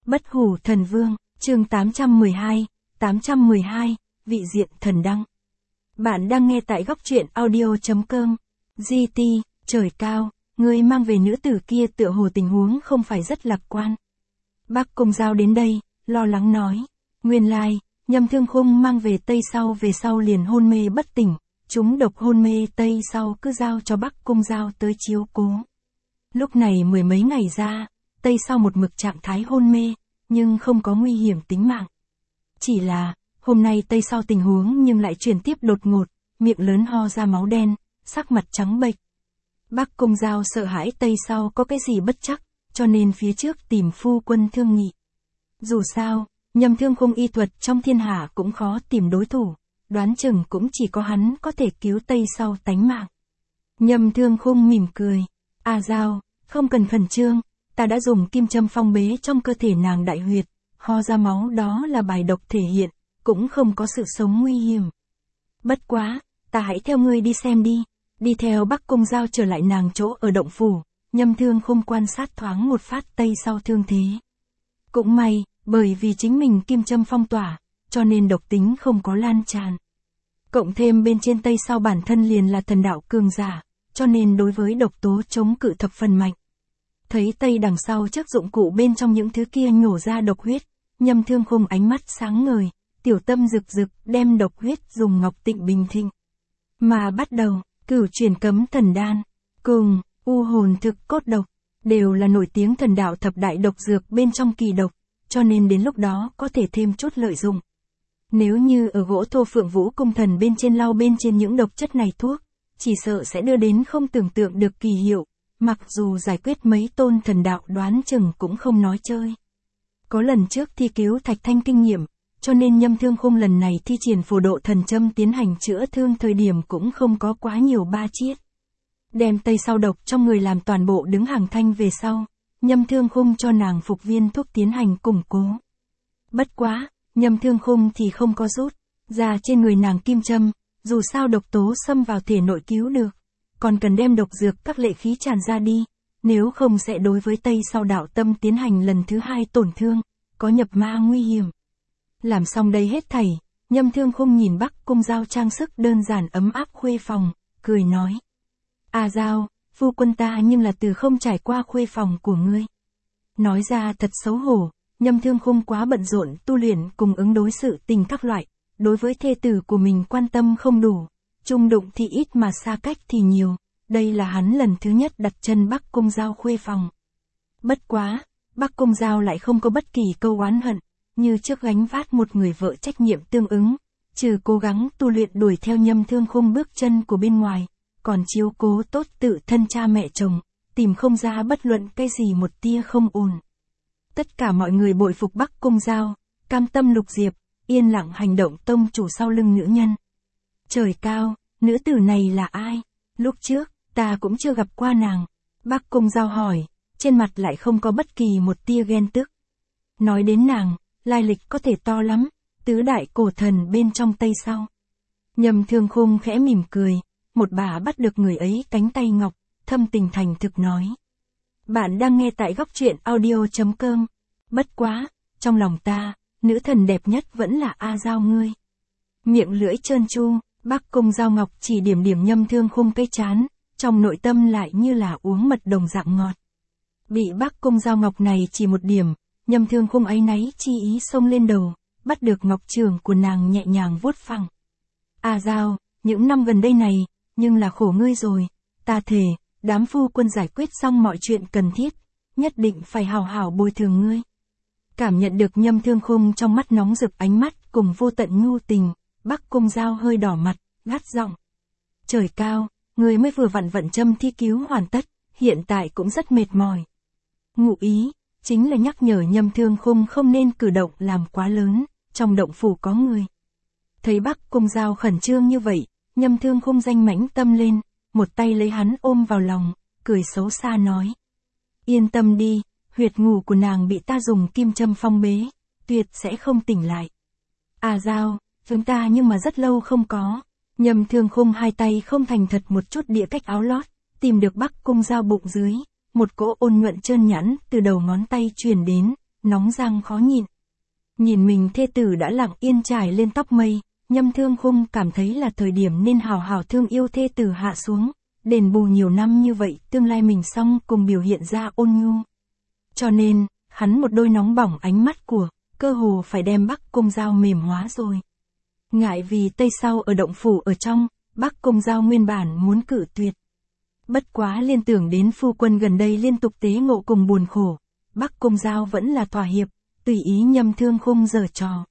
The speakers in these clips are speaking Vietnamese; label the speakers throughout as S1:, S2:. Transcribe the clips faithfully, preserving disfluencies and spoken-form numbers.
S1: Bất hủ thần vương, chương tám trăm mười hai, tám trăm mười hai, vị diện thần đăng. Bạn đang nghe tại góc truyện audio.com. giê tê, trời cao, người mang về nữ tử kia tựa hồ tình huống không phải rất lạc quan. Bác Cung Giao đến đây, lo lắng nói. Nguyên lai, Nhâm Thương Khung mang về Tây sau về sau liền hôn mê bất tỉnh, chúng độc hôn mê Tây sau cứ giao cho Bắc Cung Giao tới chiếu cố. Lúc này mười mấy ngày ra, Tây sau một mực trạng thái hôn mê, nhưng không có nguy hiểm tính mạng. Chỉ là, hôm nay Tây sau tình huống nhưng lại chuyển tiếp đột ngột, miệng lớn ho ra máu đen, sắc mặt trắng bệch. Bắc Cung Giao sợ hãi Tây sau có cái gì bất chắc, cho nên phía trước tìm phu quân thương nghị. Dù sao, Nhâm Thương Khung y thuật trong thiên hạ cũng khó tìm đối thủ, đoán chừng cũng chỉ có hắn có thể cứu Tây sau tánh mạng. Nhâm Thương Khung mỉm cười. A Giao, không cần khẩn trương, ta đã dùng kim châm phong bế trong cơ thể nàng đại huyệt, ho ra máu đó là bài độc thể hiện, cũng không có sự sống nguy hiểm. Bất quá, ta hãy theo ngươi đi xem đi. Đi theo Bắc Cung Giao trở lại nàng chỗ ở động phủ, Nhâm Thương Khung quan sát thoáng một phát Tây sau thương thế. Cũng may, bởi vì chính mình kim châm phong tỏa, cho nên độc tính không có lan tràn. Cộng thêm bên trên Tây sau bản thân liền là thần đạo cường giả, cho nên đối với độc tố chống cự thập phần mạnh. Thấy Tây đằng sau trước dụng cụ bên trong những thứ kia nhổ ra độc huyết, Nhâm Thương Khung ánh mắt sáng ngời, tiểu tâm rực rực đem độc huyết dùng ngọc tịnh bình thịnh. Mà bắt đầu, cửu truyền cấm thần đan, cùng, u hồn thực cốt độc, đều là nổi tiếng thần đạo thập đại độc dược bên trong kỳ độc, cho nên đến lúc đó có thể thêm chút lợi dụng. Nếu như ở gỗ thô Phượng Vũ cung thần bên trên lau bên trên những độc chất này thuốc, chỉ sợ sẽ đưa đến không tưởng tượng được kỳ hiệu, mặc dù giải quyết mấy tôn thần đạo đoán chừng cũng không nói chơi. Có lần trước thi cứu Thạch Thanh kinh nghiệm, cho nên Nhâm Thương Khung lần này thi triển phổ độ thần châm tiến hành chữa thương thời điểm cũng không có quá nhiều ba chiết. Đem Tây sau độc trong người làm toàn bộ đứng hàng thanh về sau, Nhâm Thương Khung cho nàng phục viên thuốc tiến hành củng cố. Bất quá, Nhâm Thương Khung thì không có rút ra trên người nàng kim châm, dù sao độc tố xâm vào thể nội cứu được, còn cần đem độc dược các lệ khí tràn ra đi, nếu không sẽ đối với Tây sau đạo tâm tiến hành lần thứ hai tổn thương, có nhập ma nguy hiểm. Làm xong đây hết thảy, Nhâm Thương Khung nhìn Bắc Cung Giao trang sức đơn giản ấm áp khuê phòng, cười nói. A Giao, phu quân ta nhưng là từ không trải qua khuê phòng của ngươi. Nói ra thật xấu hổ, Nhâm Thương Khung quá bận rộn tu luyện cùng ứng đối sự tình các loại, đối với thê tử của mình quan tâm không đủ, chung đụng thì ít mà xa cách thì nhiều, đây là hắn lần thứ nhất đặt chân Bắc Cung Giao khuê phòng. Bất quá, Bắc Cung Giao lại không có bất kỳ câu oán hận, như trước gánh vác một người vợ trách nhiệm tương ứng, trừ cố gắng tu luyện đuổi theo Nhâm Thương Khung bước chân của bên ngoài, còn chiếu cố tốt tự thân cha mẹ chồng, tìm không ra bất luận cái gì một tia không ổn. Tất cả mọi người bội phục Bắc Cung Giao, cam tâm lục diệp, yên lặng hành động tông chủ sau lưng nữ nhân. Trời cao, nữ tử này là ai? Lúc trước, ta cũng chưa gặp qua nàng. Bắc Cung Giao hỏi, trên mặt lại không có bất kỳ một tia ghen tức. Nói đến nàng, lai lịch có thể to lắm, tứ đại cổ thần bên trong Tây sau. Nhâm Thương Khung khẽ mỉm cười, một bà bắt được người ấy cánh tay ngọc, thâm tình thành thực nói. Bạn đang nghe tại góc truyện audio.com. Bất quá, trong lòng ta, nữ thần đẹp nhất vẫn là A Giao ngươi. Miệng lưỡi trơn tru, Bắc Cung Giao ngọc chỉ điểm điểm Nhâm Thương Khung cái chán, trong nội tâm lại như là uống mật đồng dạng ngọt. Bị Bắc Cung Giao ngọc này chỉ một điểm, Nhâm Thương Khung áy náy chi ý xông lên đầu, bắt được ngọc trường của nàng nhẹ nhàng vuốt phẳng. A Giao, những năm gần đây này, nhưng là khổ ngươi rồi, ta thề, đám phu quân giải quyết xong mọi chuyện cần thiết, nhất định phải hào hảo bồi thường ngươi. Cảm nhận được Nhâm Thương Khung trong mắt nóng rực ánh mắt cùng vô tận nhu tình, Bắc Cung Giao hơi đỏ mặt, gắt giọng. Trời cao, ngươi mới vừa vặn vận châm thi cứu hoàn tất, hiện tại cũng rất mệt mỏi. Ngụ ý, chính là nhắc nhở Nhâm Thương Khung không nên cử động làm quá lớn, trong động phủ có người. Thấy Bắc Cung Giao khẩn trương như vậy, Nhâm Thương Khung danh mãnh tâm lên, một tay lấy hắn ôm vào lòng, cười xấu xa nói. Yên tâm đi, huyệt ngủ của nàng bị ta dùng kim châm phong bế, tuyệt sẽ không tỉnh lại. À Giao, chúng ta nhưng mà rất lâu không có. Nhâm Thương Khung hai tay không thành thật một chút địa cách áo lót, tìm được Bắc Cung Giao bụng dưới, một cỗ ôn nhuận trơn nhẵn từ đầu ngón tay truyền đến, nóng rang khó nhịn. Nhìn mình thê tử đã lặng yên trải lên tóc mây, Nhâm Thương Khung cảm thấy là thời điểm nên hào hào thương yêu thê tử hạ xuống, đền bù nhiều năm như vậy, tương lai mình xong cùng biểu hiện ra ôn nhu. Cho nên, hắn một đôi nóng bỏng ánh mắt của, cơ hồ phải đem Bắc Cung Giao mềm hóa rồi. Ngại vì Tây Sau ở động phủ ở trong, Bắc Cung Giao nguyên bản muốn cự tuyệt. Bất quá liên tưởng đến phu quân gần đây liên tục tế ngộ cùng buồn khổ, Bắc Cung Giao vẫn là thỏa hiệp, tùy ý Nhâm Thương Khung giở trò.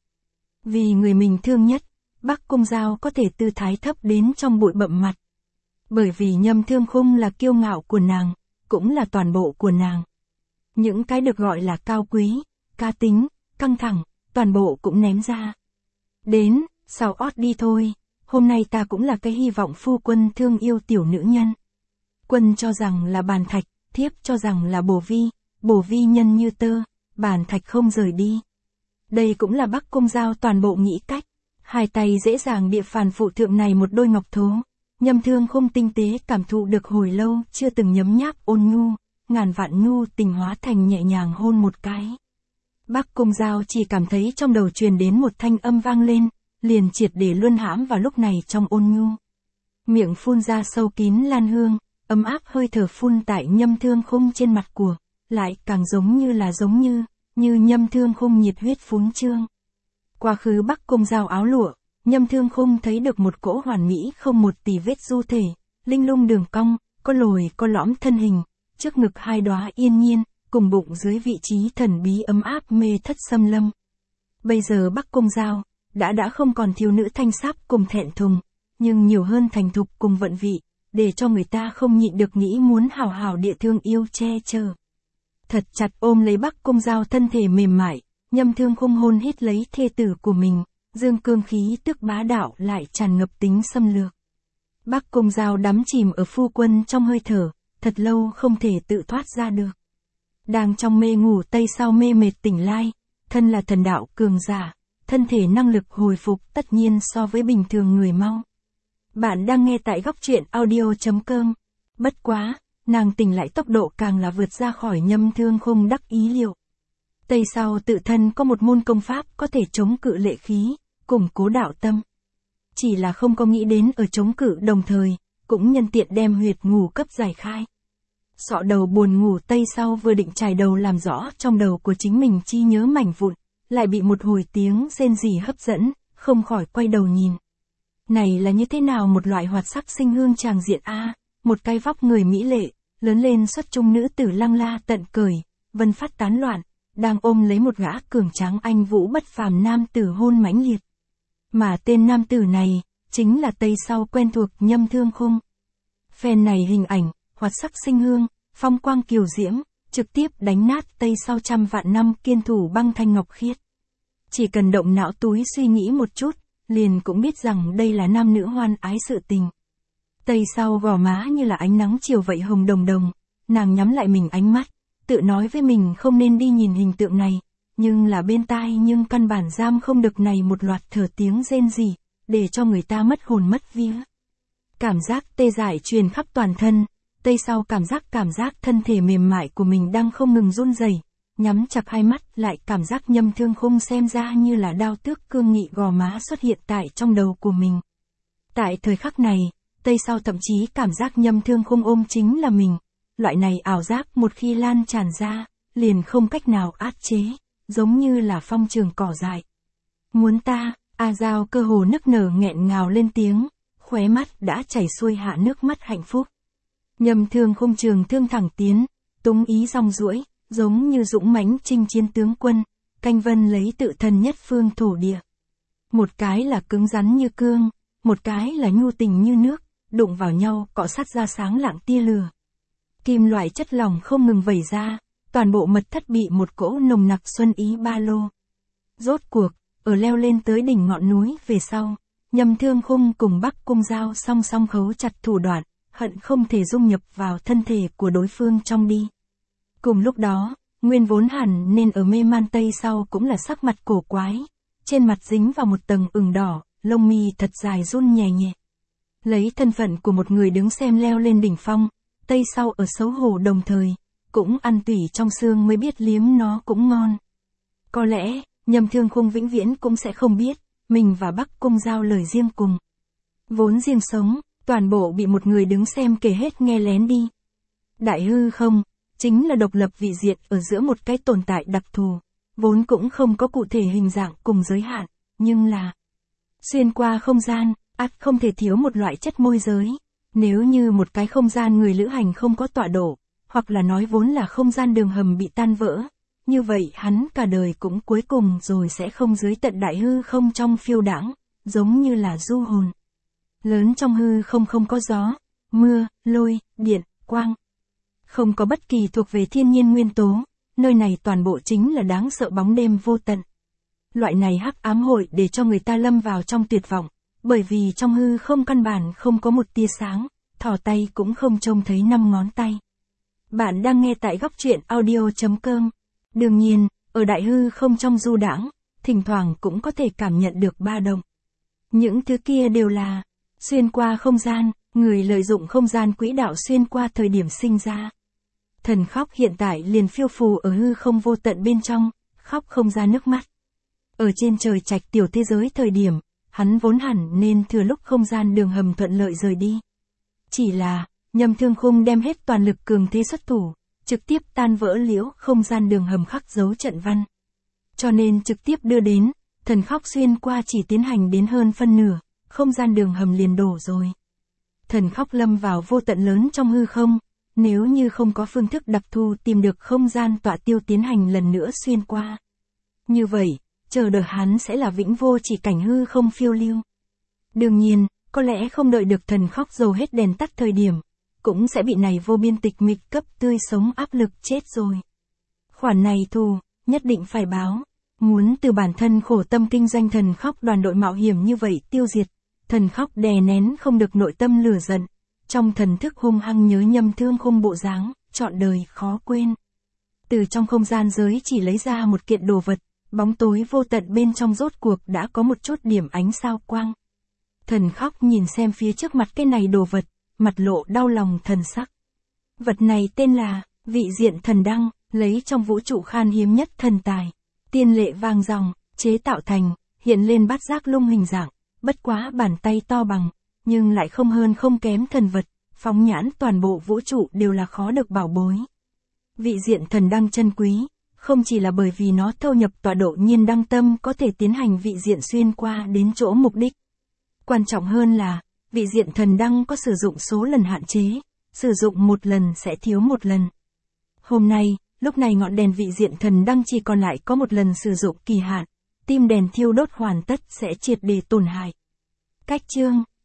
S1: Vì người mình thương nhất, Bắc Cung Giao có thể tư thái thấp đến trong bụi bặm mặt. Bởi vì Nhâm Thương Khung là kiêu ngạo của nàng, cũng là toàn bộ của nàng. Những cái được gọi là cao quý, cá tính, căng thẳng, toàn bộ cũng ném ra. Đến, sau ót đi thôi, hôm nay ta cũng là cái hy vọng phu quân thương yêu tiểu nữ nhân. Quân cho rằng là bàn thạch, thiếp cho rằng là bổ vi, bổ vi nhân như tơ, bàn thạch không rời đi. Đây cũng là Bắc Cung Giao toàn bộ nghĩ cách. Hai tay dễ dàng địa phàn phụ thượng này một đôi ngọc thố. Nhâm Thương Khung tinh tế cảm thụ được hồi lâu chưa từng nhấm nháp ôn nhu, ngàn vạn nhu tình hóa thành nhẹ nhàng hôn một cái. Bắc Cung Giao chỉ cảm thấy trong đầu truyền đến một thanh âm vang lên, liền triệt để luân hãm vào lúc này trong ôn nhu. Miệng phun ra sâu kín lan hương, ấm áp hơi thở phun tại Nhâm Thương Khung trên mặt của, lại càng giống như là giống như, như Nhâm Thương Khung nhiệt huyết phún trương. Quá khứ Bắc Cung Giao áo lụa, Nhâm Thương Khung thấy được một cỗ hoàn mỹ không một tì vết du thể, linh lung đường cong, có lồi có lõm thân hình, trước ngực hai đóa yên nhiên, cùng bụng dưới vị trí thần bí ấm áp mê thất xâm lâm. Bây giờ Bắc Cung Giao, đã đã không còn thiếu nữ thanh sáp cùng thẹn thùng, nhưng nhiều hơn thành thục cùng vận vị, để cho người ta không nhịn được nghĩ muốn hào hào địa thương yêu che chở. Thật chặt ôm lấy Bắc Cung Giao thân thể mềm mại, Nhâm Thương Khung hôn hít lấy thê tử của mình, dương cương khí tức bá đạo lại tràn ngập tính xâm lược. Bắc Cung Giao đắm chìm ở phu quân trong hơi thở, thật lâu không thể tự thoát ra được. Đang trong mê ngủ Tây Sau mê mệt tỉnh lai, thân là thần đạo cường giả, thân thể năng lực hồi phục tất nhiên so với bình thường người mau. Bạn đang nghe tại góc truyện audio chấm com. Bất quá, nàng tỉnh lại tốc độ càng là vượt ra khỏi Nhâm Thương Khung đắc ý liệu. Tây Sau tự thân có một môn công pháp có thể chống cự lệ khí, củng cố đạo tâm. Chỉ là không có nghĩ đến ở chống cự đồng thời, cũng nhân tiện đem huyệt ngủ cấp giải khai. Sọ đầu buồn ngủ Tây Sau vừa định trải đầu làm rõ trong đầu của chính mình chi nhớ mảnh vụn, lại bị một hồi tiếng rên rỉ hấp dẫn, không khỏi quay đầu nhìn. Này là như thế nào một loại hoạt sắc sinh hương tràng diện a, một cái vóc người mỹ lệ, lớn lên xuất trung nữ tử lăng la tận cởi, vân phát tán loạn, đang ôm lấy một gã cường tráng anh vũ bất phàm nam tử hôn mãnh liệt. Mà tên nam tử này, chính là Tây Sau quen thuộc Nhâm Thương Khung. Phen này hình ảnh, hoạt sắc sinh hương, phong quang kiều diễm, trực tiếp đánh nát Tây Sau trăm vạn năm kiên thủ băng thanh ngọc khiết. Chỉ cần động não túi suy nghĩ một chút, liền cũng biết rằng đây là nam nữ hoan ái sự tình. Tây Sau gò má như là ánh nắng chiều vậy hồng đồng đồng, nàng nhắm lại mình ánh mắt, tự nói với mình không nên đi nhìn hình tượng này, nhưng là bên tai nhưng căn bản giam không được này một loạt thở tiếng rên rỉ, để cho người ta mất hồn mất vía. Cảm giác tê dại truyền khắp toàn thân, Tây Sau cảm giác cảm giác thân thể mềm mại của mình đang không ngừng run rẩy, nhắm chặt hai mắt lại cảm giác Nhâm Thương Khung xem ra như là đao tước cương nghị gò má xuất hiện tại trong đầu của mình. Tại thời khắc này, Tây Sau thậm chí cảm giác Nhâm Thương Khung ôm chính là mình, loại này ảo giác một khi lan tràn ra, liền không cách nào át chế, giống như là phong trường cỏ dại. Muốn ta, A Giao cơ hồ nức nở nghẹn ngào lên tiếng, khóe mắt đã chảy xuôi hạ nước mắt hạnh phúc. Nhâm Thương Khung trường thương thẳng tiến, túng ý rong ruỗi, giống như dũng mãnh chinh chiến tướng quân, canh vân lấy tự thân nhất phương thổ địa. Một cái là cứng rắn như cương, một cái là nhu tình như nước, đụng vào nhau cọ sát ra sáng lạng tia lửa. Kim loại chất lỏng không ngừng vẩy ra, toàn bộ mật thất bị một cỗ nồng nặc xuân ý ba lô. Rốt cuộc, ở leo lên tới đỉnh ngọn núi về sau, Nhâm Thương Khung cùng Bắc Cung Giao song song khấu chặt thủ đoạn, hận không thể dung nhập vào thân thể của đối phương trong đi. Cùng lúc đó, nguyên vốn hẳn nên ở mê man Tây Sau cũng là sắc mặt cổ quái, trên mặt dính vào một tầng ửng đỏ, lông mi thật dài run nhẹ nhẹ. Lấy thân phận của một người đứng xem leo lên đỉnh phong, Tây Sau ở xấu hổ đồng thời, cũng ăn tủy trong xương mới biết liếm nó cũng ngon. Có lẽ, Nhâm Thương Khung vĩnh viễn cũng sẽ không biết, mình và Bắc Cung giao lời riêng cùng. Vốn riêng sống, toàn bộ bị một người đứng xem kể hết nghe lén đi. Đại hư không, chính là độc lập vị diện ở giữa một cái tồn tại đặc thù, vốn cũng không có cụ thể hình dạng cùng giới hạn, nhưng là xuyên qua không gian, ắt không thể thiếu một loại chất môi giới. Nếu như một cái không gian người lữ hành không có tọa độ, hoặc là nói vốn là không gian đường hầm bị tan vỡ, như vậy hắn cả đời cũng cuối cùng rồi sẽ không dưới tận đại hư không trong phiêu đãng, giống như là du hồn. Lớn trong hư không không có gió, mưa, lôi, điện, quang. Không có bất kỳ thuộc về thiên nhiên nguyên tố, nơi này toàn bộ chính là đáng sợ bóng đêm vô tận. Loại này hắc ám hội để cho người ta lâm vào trong tuyệt vọng, bởi vì trong hư không căn bản không có một tia sáng, thò tay cũng không trông thấy năm ngón tay. Bạn đang nghe tại góc truyện audio chấm com. Đương nhiên, ở đại hư không trong du đãng, thỉnh thoảng cũng có thể cảm nhận được ba động. Những thứ kia đều là xuyên qua không gian, người lợi dụng không gian quỹ đạo xuyên qua thời điểm sinh ra. Thần khóc hiện tại liền phiêu phù ở hư không vô tận bên trong, khóc không ra nước mắt. Ở trên trời trạch tiểu thế giới thời điểm, hắn vốn hẳn nên thừa lúc không gian đường hầm thuận lợi rời đi. Chỉ là, Nhâm Thương Khung đem hết toàn lực cường thế xuất thủ, trực tiếp tan vỡ liễu không gian đường hầm khắc dấu trận văn. Cho nên trực tiếp đưa đến, thần khóc xuyên qua chỉ tiến hành đến hơn phân nửa, không gian đường hầm liền đổ rồi. Thần khóc lâm vào vô tận lớn trong hư không, nếu như không có phương thức đặc thù tìm được không gian tọa tiêu tiến hành lần nữa xuyên qua. Như vậy, chờ đợi hắn sẽ là vĩnh vô chỉ cảnh hư không phiêu lưu. Đương nhiên, có lẽ không đợi được thần khóc dầu hết đèn tắt thời điểm, cũng sẽ bị này vô biên tịch mịch cấp tươi sống áp lực chết rồi. Khoản này thù, nhất định phải báo. Muốn từ bản thân khổ tâm kinh doanh thần khóc đoàn đội mạo hiểm như vậy tiêu diệt, thần khóc đè nén không được nội tâm lửa giận. Trong thần thức hung hăng nhớ Nhâm Thương Khung bộ dáng, trọn đời khó quên. Từ trong không gian giới chỉ lấy ra một kiện đồ vật, bóng tối vô tận bên trong rốt cuộc đã có một chút điểm ánh sao quang. Thần khóc nhìn xem phía trước mặt cái này đồ vật, mặt lộ đau lòng thần sắc. Vật này tên là vị diện thần đăng, lấy trong vũ trụ khan hiếm nhất thần tài, tiên lệ vàng ròng, chế tạo thành, hiện lên bát giác lung hình dạng, bất quá bàn tay to bằng, nhưng lại không hơn không kém thần vật, phóng nhãn toàn bộ vũ trụ đều là khó được bảo bối. Vị diện thần đăng chân quý, không chỉ là bởi vì nó thâu nhập tọa độ nhiên đăng tâm có thể tiến hành vị diện xuyên qua đến chỗ mục đích. Quan trọng hơn là, vị diện thần đăng có sử dụng số lần hạn chế, sử dụng một lần sẽ thiếu một lần. Hôm nay, lúc này ngọn đèn vị diện thần đăng chỉ còn lại có một lần sử dụng kỳ hạn, tim đèn thiêu đốt hoàn tất sẽ triệt để tổn hại. Cách chương